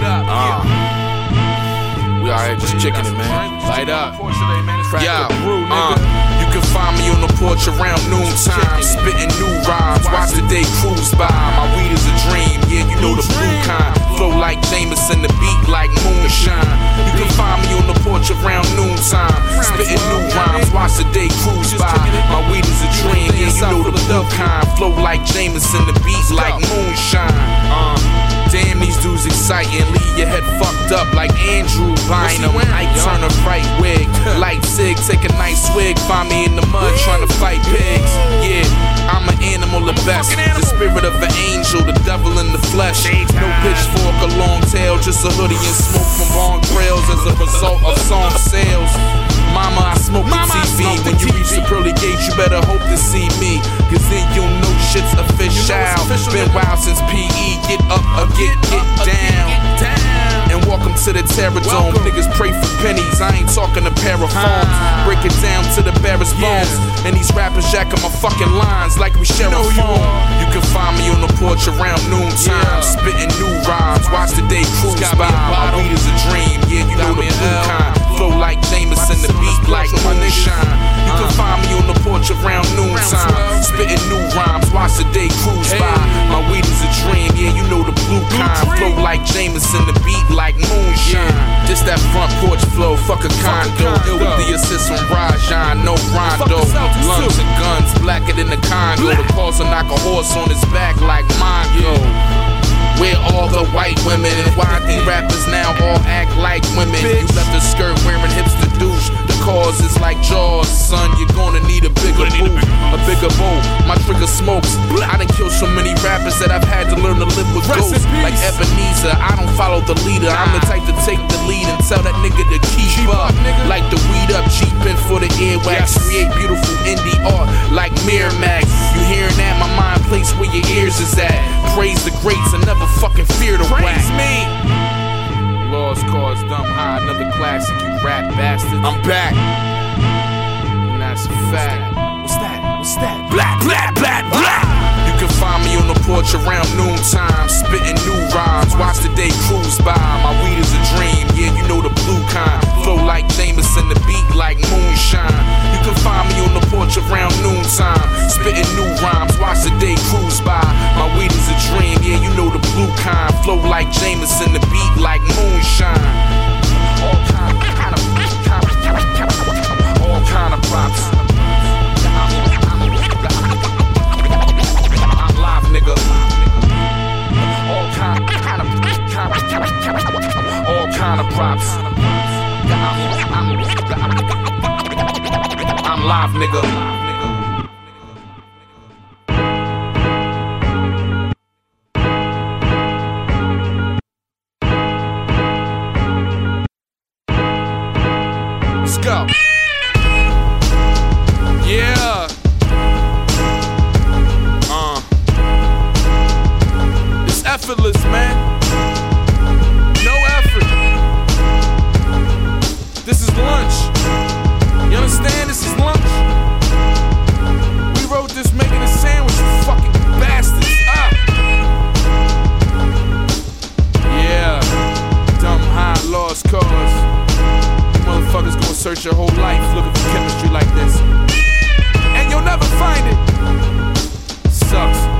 We out here just kicking it, man. Light up. Yeah, you can find me on the porch around noontime, spitting new rhymes. Watch the day cruise by. My weed is a dream, yeah, you know the blue kind. Flow like Jameson, the beat like moonshine. You can find me on the porch around noontime, spitting new rhymes. Watch the day cruise by. My weed is a dream, yeah, you know the blue kind. Flow like Jameson, the beat like moonshine. Damn, these dudes exciting. Leave your head fucked up like Andrew Bynum. Ike turn a right wig, like Sig, take a nice swig. Find me in the mud trying to fight pigs. Yeah, I'm an animal at best. The spirit of an angel, the devil in the flesh. No pitchfork or long tail, just a hoodie and smoke from long trails as a result of song sales. Mama, I smoke the TV. When you reach the pearly gates, you better hope to see me, cause then you'll know shit's official. Been wild since PE. Get up or get down. And welcome to the Terror Dome. Niggas pray for pennies, I ain't talking a pair of phones. Break it down to the barest bones. And these rappers jacking my fucking lines like we share a phone. You can find me on the porch around noontime, spitting new rhymes. Watch the day cruise by. My weed is a dream, yeah, you know the blue kind. Flow like Jameson, the beat like moonshine. You can find me on the porch around noontime, spitting new rhymes. Watch the day cruise by. My weed is a dream, yeah, you know the blue kind. Flow like Jameson, the beat like moonshine. Just that front porch flow, fuck a condo. Ill with the assist from Rajan, no Rondo. Lungs and guns, blacker than the Congo. The cause will knock a horse on his back like Mongo. Where all the white women, why the rappers now all act like women? You left the skirt wearing hips to douche. The cause is like Jaws, son, you're gonna need a bigger boot, a bigger bowl. My trigger smokes. I done killed so many rappers that I've had to learn to live with ghosts. Like Ebenezer, I don't follow the leader. I'm the type to take the lead and tell that nigga to keep up. Like the weed up, cheapin' for the earwax. Create beautiful indie art like Miramax. You hearing that? My mind place where your ears is at. Praise the greats and never fucking fear to whack me. Lost cause, dumb high, another classic, you rap bastards. I'm back, and that's a fact. What's that? What's that? Black, black, black, black. You can find me on the porch around noontime, spitting new rhymes. Watch the day cruise by. My weed is a dream, yeah, you know the blue kind. Flow like Jameson, the beat like moonshine. You can find me on the porch around noontime, spitting new rhymes. Watch the day cruise by. My weed is a dream, yeah, you know the blue kind. Flow like Jameson, the beat like moonshine. All kind of props. I'm live, nigga. All kind of props. I'm live, nigga. Let's go. Yeah. It's effortless, man. No effort. This is lunch. You understand? This is lunch. We wrote this making a sandwich, you fucking bastards. Yeah. Dumb high, lost cause. Motherfuckers gonna search your whole life looking for chemistry like this, and you'll never find it. Sucks.